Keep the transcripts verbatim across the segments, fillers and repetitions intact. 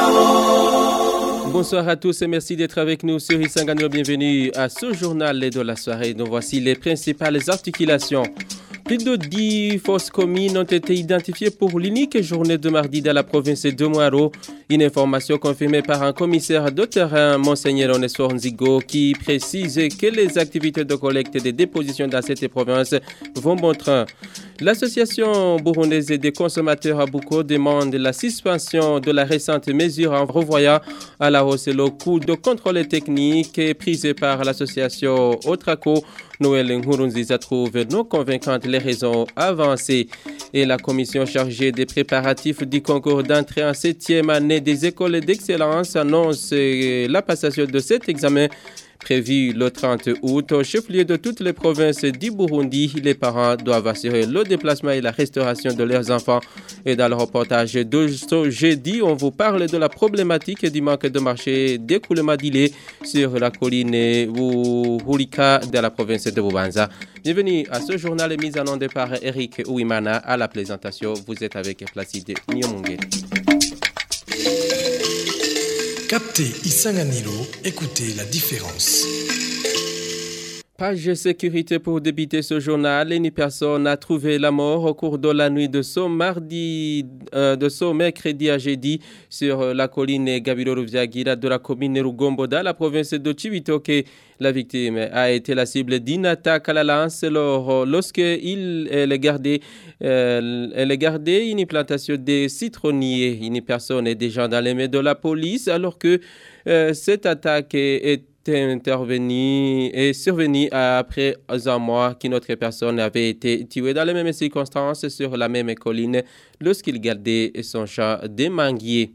Bonsoir à tous et merci d'être avec nous sur Isangano. Bienvenue à ce journal de la soirée. Donc voici les principales articulations. Plus de dix fosses communes ont été identifiées pour l'unique journée de mardi dans la province de Mouaro. Une information confirmée par un commissaire de terrain, Monseigneur Onesphore Nzigo, qui précise que les activités de collecte et de déposition dans cette province vont bon train. L'association burundaise des consommateurs à Bouko demande la suspension de la récente mesure en revoyant à la hausse le coût de contrôle technique prise par l'association Otraco. Noël Nkurunziza trouve non convaincantes les raisons avancées. Et la commission chargée des préparatifs du concours d'entrée en septième année des écoles d'excellence annonce la passation de cet examen prévu le trente août. Au chef-lieu de toutes les provinces du Burundi, les parents doivent assurer le déplacement et la restauration de leurs enfants. Et dans le reportage de ce jeudi, on vous parle de la problématique du manque de marché d'écoulement d'îlets sur la colline Hulika de la province de Bubanza. Bienvenue à ce journal mis en onde par Eric Ouimana. À la présentation, vous êtes avec Placide Nyomungé. Captez Isanganilo, écoutez la différence. Page sécurité pour débuter ce journal. Une personne a trouvé la mort au cours de la nuit de ce mardi, euh, de ce mercredi à jeudi sur la colline Gabiro-Ruviagira de la commune Rugombo dans la province de Cibitoke. La victime a été la cible d'une attaque à la lance lorsque il elle gardait, euh, elle gardait une plantation de citronniers. Une personne est déjà dans les mains de la police alors que euh, cette attaque est intervenu et survenu après un mois qu'une autre personne avait été tuée dans les mêmes circonstances sur la même colline lorsqu'il gardait son champ de manguiers.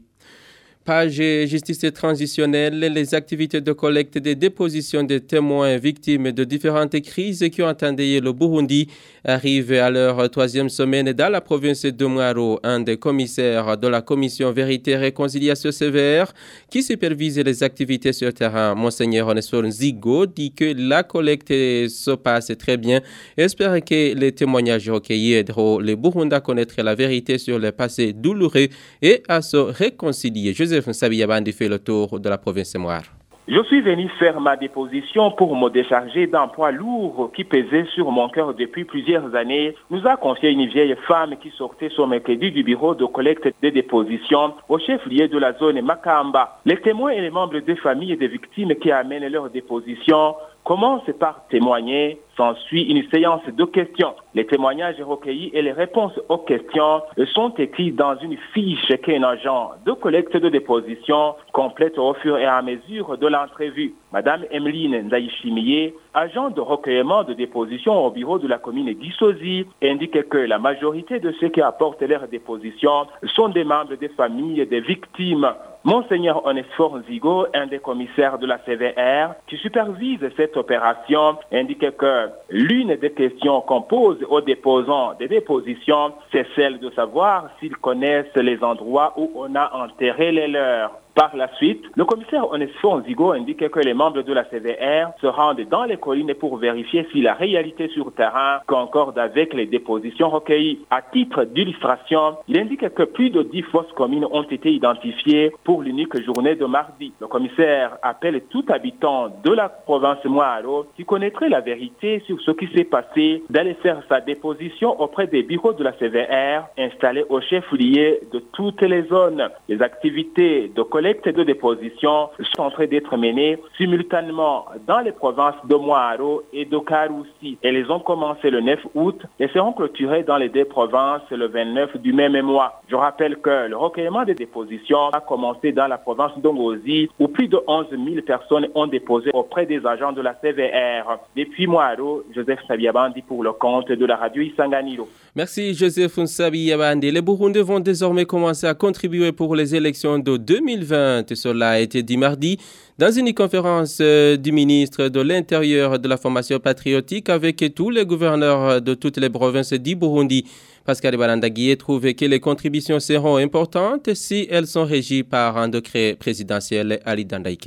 Page justice transitionnelle, les activités de collecte des dépositions de témoins victimes de différentes crises qui ont endeuillé le Burundi arrivent à leur troisième semaine dans la province de Mouaro. Un des commissaires de la commission Vérité et Réconciliation sévère qui supervise les activités sur le terrain, Monseigneur Onesphore Nzigo, dit que la collecte se passe très bien et espère que les témoignages recueillis aideront les Burundais à connaître la vérité sur le passé douloureux et à se réconcilier. Joseph Nsabiyabandi fait le tour de la province de Mouaro. Je suis venu faire ma déposition pour me décharger d'un poids lourd qui pesait sur mon cœur depuis plusieurs années, nous a confié une vieille femme qui sortait son mercredi du bureau de collecte des dépositions au chef-lieu de la zone Makamba. Les témoins et les membres des familles et des victimes qui amènent leurs dépositions commencent par témoigner. S'ensuit une séance de questions. Les témoignages recueillis et les réponses aux questions sont écrits dans une fiche qu'un agent de collecte de déposition complète au fur et à mesure de l'entrevue. Madame Emeline Ndaïchimiye, agent de recueillement de déposition au bureau de la commune d'Issozi, indique que la majorité de ceux qui apportent leurs dépositions sont des membres des familles des victimes. Monseigneur Onesphore Nzigo, un des commissaires de la C V R qui supervise cette opération, indique que l'une des questions qu'on pose aux déposants des dépositions, c'est celle de savoir s'ils connaissent les endroits où on a enterré les leurs. Par la suite, le commissaire Onesphore Nzigo indique que les membres de la C V R se rendent dans les collines pour vérifier si la réalité sur terrain concorde avec les dépositions recueillies. À titre d'illustration, il indique que plus de dix fosses communes ont été identifiées pour l'unique journée de mardi. Le commissaire appelle tout habitant de la province Mouaro qui connaîtrait la vérité sur ce qui s'est passé d'aller faire sa déposition auprès des bureaux de la C V R installés au chef-lieu de toutes les zones. Les activités de collecte et de déposition sont en train d'être menées simultanément dans les provinces de Mouaro et de Karoussi. Elles ont commencé le neuf août et seront clôturées dans les deux provinces le vingt-neuf du même mois. Je rappelle que le recueillement des dépositions a commencé dans la province d'Ongozi où plus de onze mille personnes ont déposé auprès des agents de la C V R. Depuis Mouaro, Joseph Nsabiyabandi pour le compte de la radio Isanganilo. Merci Joseph Nsabiyabandi. Les Burundais vont désormais commencer à contribuer pour les élections de deux mille vingt. Cela a été dit mardi dans une conférence du ministre de l'Intérieur de la formation patriotique avec tous les gouverneurs de toutes les provinces du Burundi. Pascal Barandaguié trouve que les contributions seront importantes si elles sont régies par un décret présidentiel. Ali Dandaïket.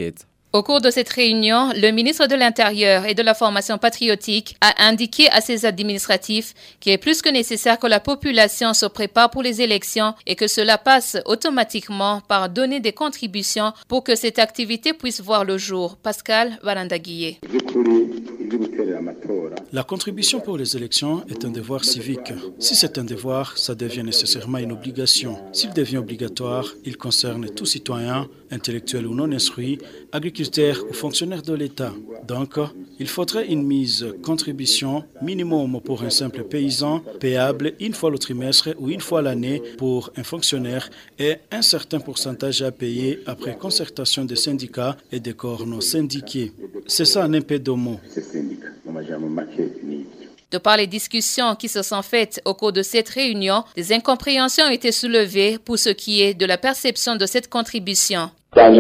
Au cours de cette réunion, le ministre de l'Intérieur et de la Formation patriotique a indiqué à ses administratifs qu'il est plus que nécessaire que la population se prépare pour les élections et que cela passe automatiquement par donner des contributions pour que cette activité puisse voir le jour. Pascal Barandaguié. La contribution pour les élections est un devoir civique. Si c'est un devoir, ça devient nécessairement une obligation. S'il devient obligatoire, il concerne tout citoyen, intellectuel ou non instruit, agriculteur ou fonctionnaire de l'État. Donc, il faudrait une mise contribution minimum pour un simple paysan, payable une fois le trimestre ou une fois l'année pour un fonctionnaire et un certain pourcentage à payer après concertation des syndicats et des corps non syndiqués. C'est ça un peu de mots. De par les discussions qui se sont faites au cours de cette réunion, des incompréhensions ont été soulevées pour ce qui est de la perception de cette contribution.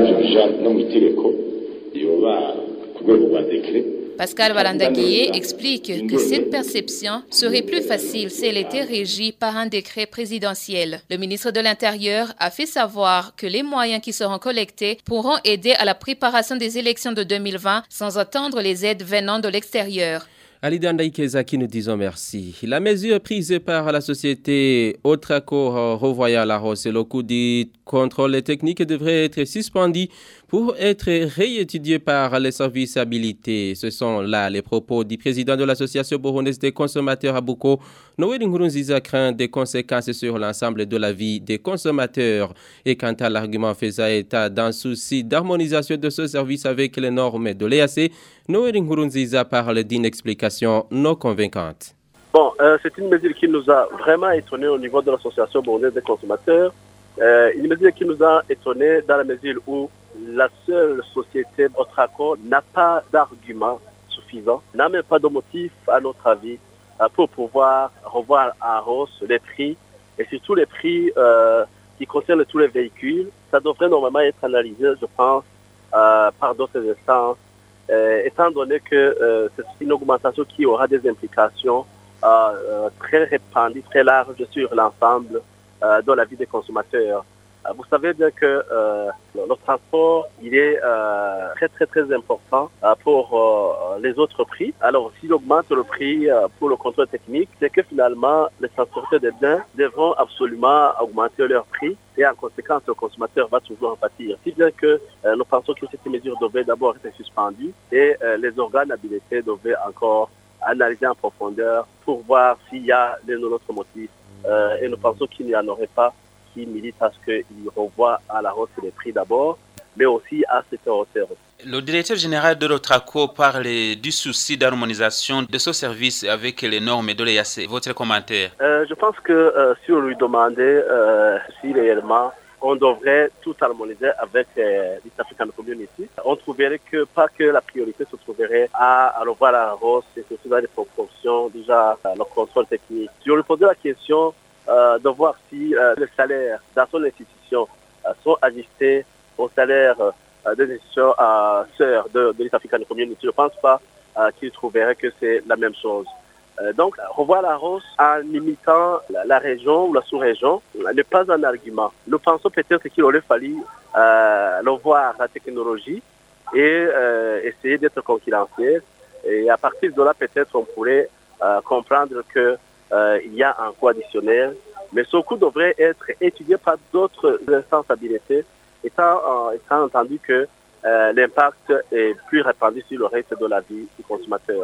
Pascal Barandaguié explique que cette perception serait plus facile si elle était régie par un décret présidentiel. Le ministre de l'Intérieur a fait savoir que les moyens qui seront collectés pourront aider à la préparation des élections de deux mille vingt sans attendre les aides venant de l'extérieur. Alida Ndaïkeza qui nous disons merci. La mesure prise par la société Otraco revoyant la hausse et le coût du contrôle technique devrait être suspendu pour être réétudié par les services habilités. Ce sont là les propos du président de l'association burundaise des consommateurs à Buko. Noël Nkurunziza craint des conséquences sur l'ensemble de la vie des consommateurs. Et quant à l'argument faisant état d'un souci d'harmonisation de ce service avec les normes de l'E A C, Noël Nkurunziza parle d'une explication non convaincante. Bon, euh, c'est une mesure qui nous a vraiment étonnés au niveau de l'association burundaise des consommateurs. Euh, une mesure qui nous a étonnés dans la mesure où la seule société Otraco n'a pas d'argument suffisant, n'a même pas de motif, à notre avis, pour pouvoir revoir à hausse les prix et surtout les prix euh, qui concernent tous les véhicules. Ça devrait normalement être analysé, je pense, euh, par d'autres instances, euh, étant donné que euh, c'est une augmentation qui aura des implications euh, euh, très répandues, très larges sur l'ensemble euh, de la vie des consommateurs. Euh, vous savez bien que euh, le, le transport, il est euh, très très très important euh, pour euh, les autres prix. Alors s'il augmente le prix euh, pour le contrôle technique, c'est que finalement les transporteurs des biens devront absolument augmenter leur prix et en conséquence le consommateur va toujours en pâtir. Si bien que euh, nous pensons que cette mesure devait d'abord être suspendue et euh, les organes habilités devaient encore analyser en profondeur pour voir s'il y a des autres motifs. Euh, et nous pensons qu'il n'y en aurait pas qui milite à ce qu'il revoie à la hausse les prix d'abord, mais aussi à cette hauteur. Le directeur général de l'Otraco parle du souci d'harmonisation de ce service avec les normes de l'E A C. Votre commentaire? euh, Je pense que euh, si on lui demandait euh, si réellement on devrait tout harmoniser avec euh, l'East African Community, on trouverait que pas que la priorité se trouverait à, à revoir la hausse, et surtout dans les proportions, déjà euh, le contrôle technique. Si on lui posait la question euh, de voir si euh, les salaires dans son institution euh, sont ajustés aux salaires euh, des institutions euh, sœurs de, de l'East African Community, je ne pense pas euh, qu'il trouverait que c'est la même chose. Euh, donc, revoir la hausse en limitant la, la région ou la sous-région n'est pas un argument. Nous pensons peut-être qu'il aurait fallu euh, revoir la technologie et euh, essayer d'être concurrentiel. Et à partir de là, peut-être on pourrait euh, comprendre qu'il euh, y a un coût additionnel. Mais ce coût devrait être étudié par d'autres instances habilitées, étant, euh, étant entendu que euh, l'impact est plus répandu sur le reste de la vie du consommateur.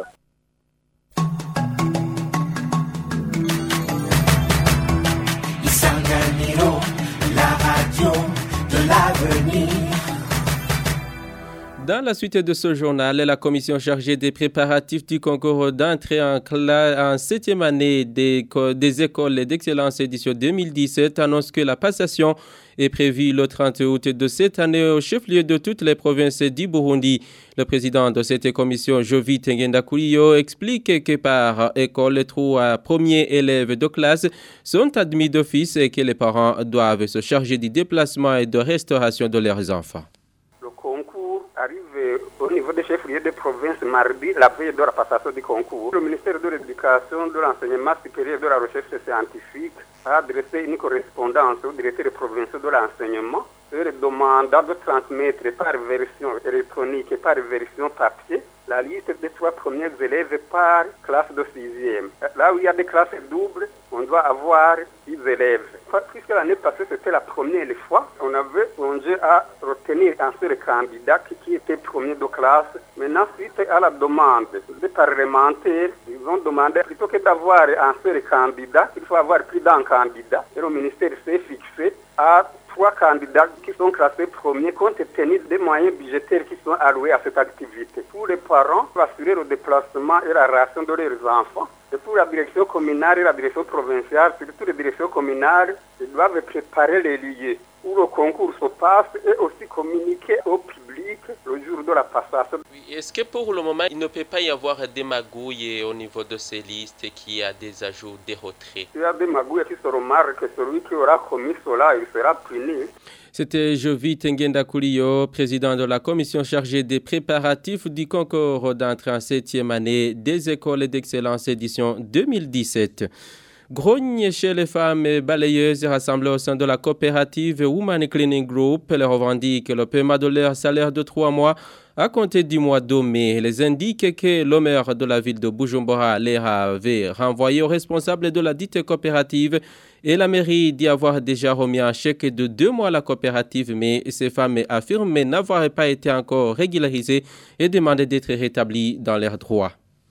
La radio de l'avenir. Dans la suite de ce journal, la commission chargée des préparatifs du concours d'entrée en, en septième année des, des écoles d'excellence édition deux mille dix-sept annonce que la passation est prévue le trente août de cette année au chef-lieu de toutes les provinces du Burundi. Le président de cette commission, Jovi Tengendakuriyo, explique que par école, les trois premiers élèves de classe sont admis d'office et que les parents doivent se charger du déplacement et de restauration de leurs enfants. Le concours arrive au niveau des chefs-lieux de province mardi, la veille de la passation du concours. Le ministère de l'Éducation, de l'Enseignement supérieur et de la Recherche scientifique a adressé une correspondance au directeur provincial de l'enseignement leur demandant de transmettre par version électronique et par version papier la liste des trois premiers élèves par classe de sixième. Là où il y a des classes doubles, on doit avoir dix élèves. Puisque l'année passée, c'était la première fois, on avait plongé à retenir un seul candidat qui était premier de classe. Maintenant, suite à la demande des parlementaires, ils ont demandé, plutôt que d'avoir un seul candidat, il faut avoir plus d'un candidat. Et le ministère s'est fixé à trois candidats qui sont classés premiers compte tenu des moyens budgétaires qui sont alloués à cette activité. Pour les parents, pour assurer le déplacement et la ration de leurs enfants. Et pour la direction communale et la direction provinciale, surtout les directions communales, ils doivent préparer les lieux où le concours se passe et aussi communiquer au public le jour de la passation. Est-ce que pour le moment, il ne peut pas y avoir des magouilles au niveau de ces listes et qu'il y a des ajouts, des retraits? Il y a des magouilles qui se remarquent que celui qui aura commis cela, il sera puni. C'était Jovi Tengenda Kouliyo, président de la commission chargée des préparatifs du concours d'entrée en septième année des écoles d'excellence édition deux mille dix-sept. Grogne chez les femmes balayeuses rassemblées au sein de la coopérative Women Cleaning Group. Elles revendiquent le paiement de leur salaire de trois mois à compter du mois de mai. Les indiquent que le maire de la ville de Bujumbura les avait renvoyés aux responsables de la dite coopérative et la mairie d'y avoir déjà remis un chèque de deux mois à la coopérative, mais ces femmes affirment n'avoir pas été encore régularisées et demandent d'être rétablies dans leurs droits.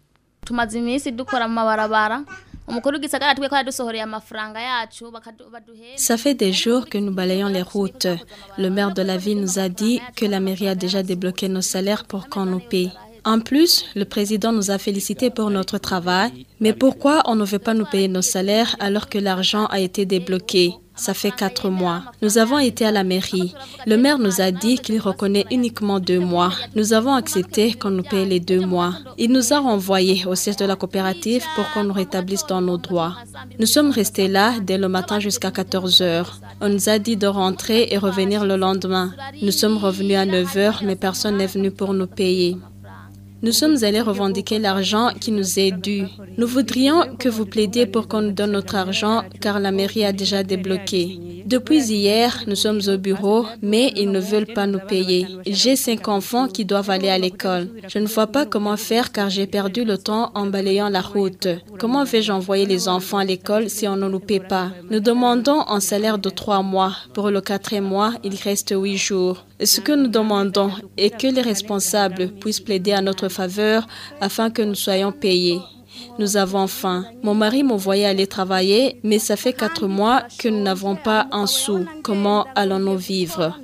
Ça fait des jours que nous balayons les routes. Le maire de la ville nous a dit que la mairie a déjà débloqué nos salaires pour qu'on nous paie. En plus, le président nous a félicités pour notre travail. Mais pourquoi on ne veut pas nous payer nos salaires alors que l'argent a été débloqué? Ça fait quatre mois. Nous avons été à la mairie. Le maire nous a dit qu'il reconnaît uniquement deux mois. Nous avons accepté qu'on nous paye les deux mois. Il nous a renvoyés au siège de la coopérative pour qu'on nous rétablisse dans nos droits. Nous sommes restés là dès le matin jusqu'à quatorze heures. On nous a dit de rentrer et revenir le lendemain. Nous sommes revenus à neuf heures, mais personne n'est venu pour nous payer. Nous sommes allés revendiquer l'argent qui nous est dû. Nous voudrions que vous plaidiez pour qu'on nous donne notre argent car la mairie a déjà débloqué. Depuis hier, nous sommes au bureau, mais ils ne veulent pas nous payer. J'ai cinq enfants qui doivent aller à l'école. Je ne vois pas comment faire car j'ai perdu le temps en balayant la route. Comment vais-je envoyer les enfants à l'école si on ne nous paie pas? Nous demandons un salaire de trois mois. Pour le quatrième mois, il reste huit jours. Ce que nous demandons est que les responsables puissent plaider à notre faveur afin que nous soyons payés. Nous avons faim. Mon mari me voyait aller travailler, mais ça fait quatre mois que nous n'avons pas un sou. Comment allons-nous vivre?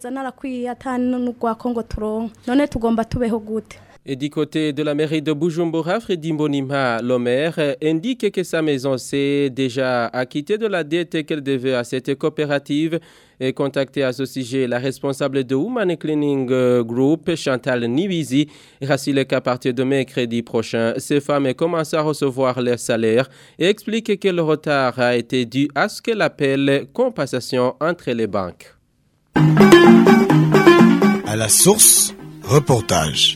Et du côté de la mairie de Bujumbura, Freddy Mbonimpa, le maire, indique que sa maison s'est déjà acquittée de la dette qu'elle devait à cette coopérative et contacté à ce sujet la responsable de Women Cleaning Group, Chantal Nibizi, rassure qu'à partir de mercredi prochain, ces femmes commencent à recevoir leur salaire et explique que le retard a été dû à ce qu'elle appelle compensation entre les banques. À la source, reportage.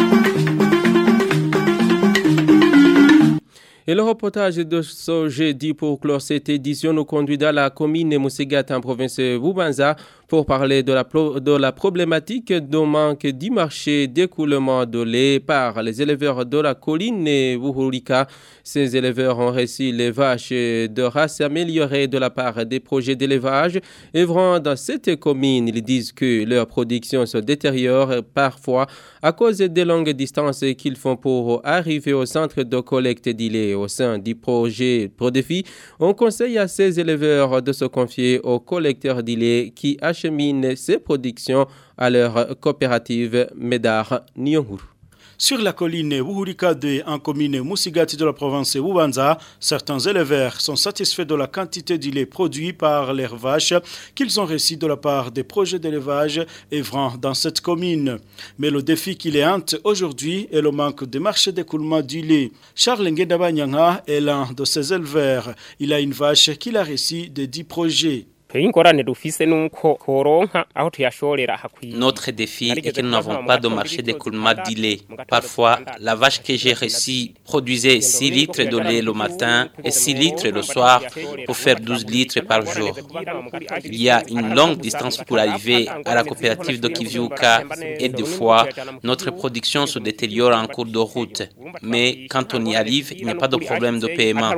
Et le reportage de ce jeudi pour clore cette édition nous conduit dans la commune Musigata en province de Bubanza pour parler de la, de la problématique du manque du marché d'écoulement de lait par les éleveurs de la colline Wuhulika. Ces éleveurs ont reçu les vaches de race améliorée de la part des projets d'élevage œuvrant dans cette commune. Ils disent que leur production se détériore parfois à cause des longues distances qu'ils font pour arriver au centre de collecte du lait. Au sein du projet ProDéfi, on conseille à ces éleveurs de se confier aux collecteurs du lait qui acheminent ces productions à leur coopérative Medar Nyonghuru. Sur la colline Wuhurika deux, en commune Musigati de la province Bubanza, certains éleveurs sont satisfaits de la quantité du lait produit par leurs vaches qu'ils ont reçu de la part des projets d'élevage œuvrant dans cette commune. Mais le défi qui les hante aujourd'hui est le manque de marché d'écoulement du lait. Charles Nguedabanyanga est l'un de ces éleveurs. Il a une vache qu'il a reçue de dix projets. Notre défi est que nous n'avons pas de marché d'écoulement d'îlets. Parfois, la vache que j'ai reçue produisait six litres de lait le matin et six litres le soir pour faire douze litres par jour. Il y a une longue distance pour arriver à la coopérative de Kivyuka et deux fois, notre production se détériore en cours de route. Mais quand on y arrive, il n'y a pas de problème de paiement.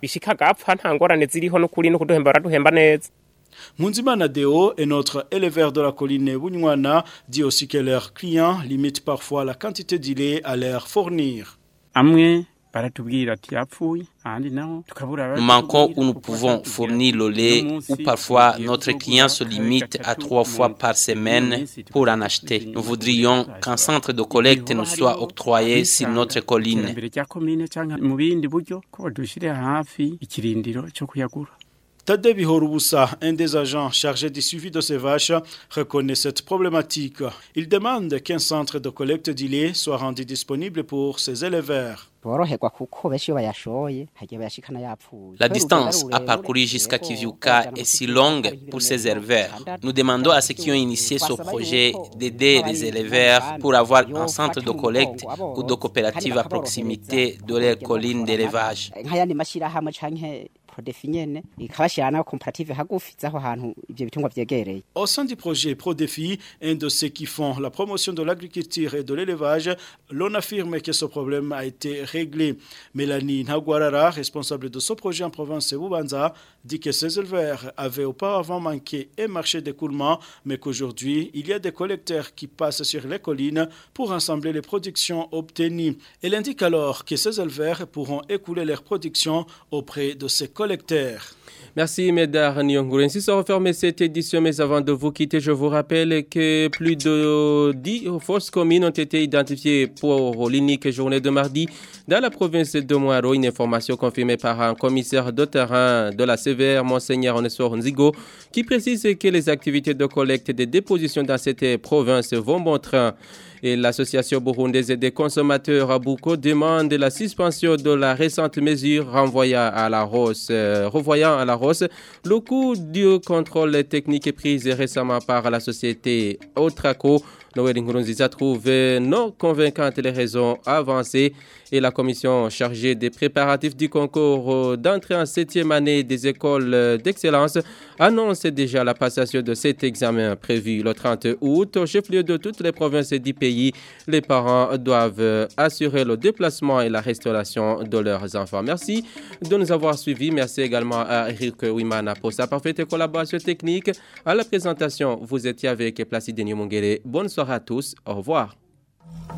Munzimana Deo est notre éleveur de la colline Bunywana, dit aussi que leurs clients limitent parfois la quantité de lait à leur fournir. Nous manquons où nous pouvons fournir le lait, ou parfois notre client se limite à trois fois par semaine pour en acheter. Nous voudrions qu'un centre de collecte nous soit octroyé sur notre colline. Tade Bihorubusa, un des agents chargés du suivi de ces vaches, reconnaît cette problématique. Il demande qu'un centre de collecte de lait soit rendu disponible pour ses éleveurs. La distance à parcourir jusqu'à Kivyuka est si longue pour ces éleveurs. Nous demandons à ceux qui ont initié ce projet d'aider les éleveurs pour avoir un centre de collecte ou de coopérative à proximité de leur colline d'élevage. Au sein du projet ProDéfi, un de ceux qui font la promotion de l'agriculture et de l'élevage, l'on affirme que ce problème a été réglé. Mélanie Nagwarara, responsable de ce projet en province de Bubanza, dit que ces éleveurs avaient auparavant manqué un marché d'écoulement, mais qu'aujourd'hui, il y a des collecteurs qui passent sur les collines pour rassembler les productions obtenues. Elle indique alors que ces éleveurs pourront écouler leurs productions auprès de ces collecteurs. Merci Médard Nyongou. Ainsi se referme cette édition, mais avant de vous quitter, je vous rappelle que plus de dix fausses communes ont été identifiées pour l'unique journée de mardi dans la province de Mwaro. Une information confirmée par un commissaire de terrain de la C V R, Monseigneur Onesor Nzigo, qui précise que les activités de collecte et de déposition dans cette province vont bon train. Et l'association burundaise des consommateurs à Bouko demande la suspension de la récente mesure renvoyant à la hausse, euh, revoyant à la hausse le coût du contrôle technique pris récemment par la société Otraco. Noël Nkurunziza trouve non convaincantes les raisons avancées et la commission chargée des préparatifs du concours d'entrée en septième année des écoles d'excellence annonce déjà la passation de cet examen prévu le trente août. Au chef-lieu de toutes les provinces du pays, les parents doivent assurer le déplacement et la restauration de leurs enfants. Merci de nous avoir suivis. Merci également à Eric Wimana pour sa parfaite collaboration technique. À la présentation, vous étiez avec Placide Nyomongere. Bonne soirée à tous. Au revoir.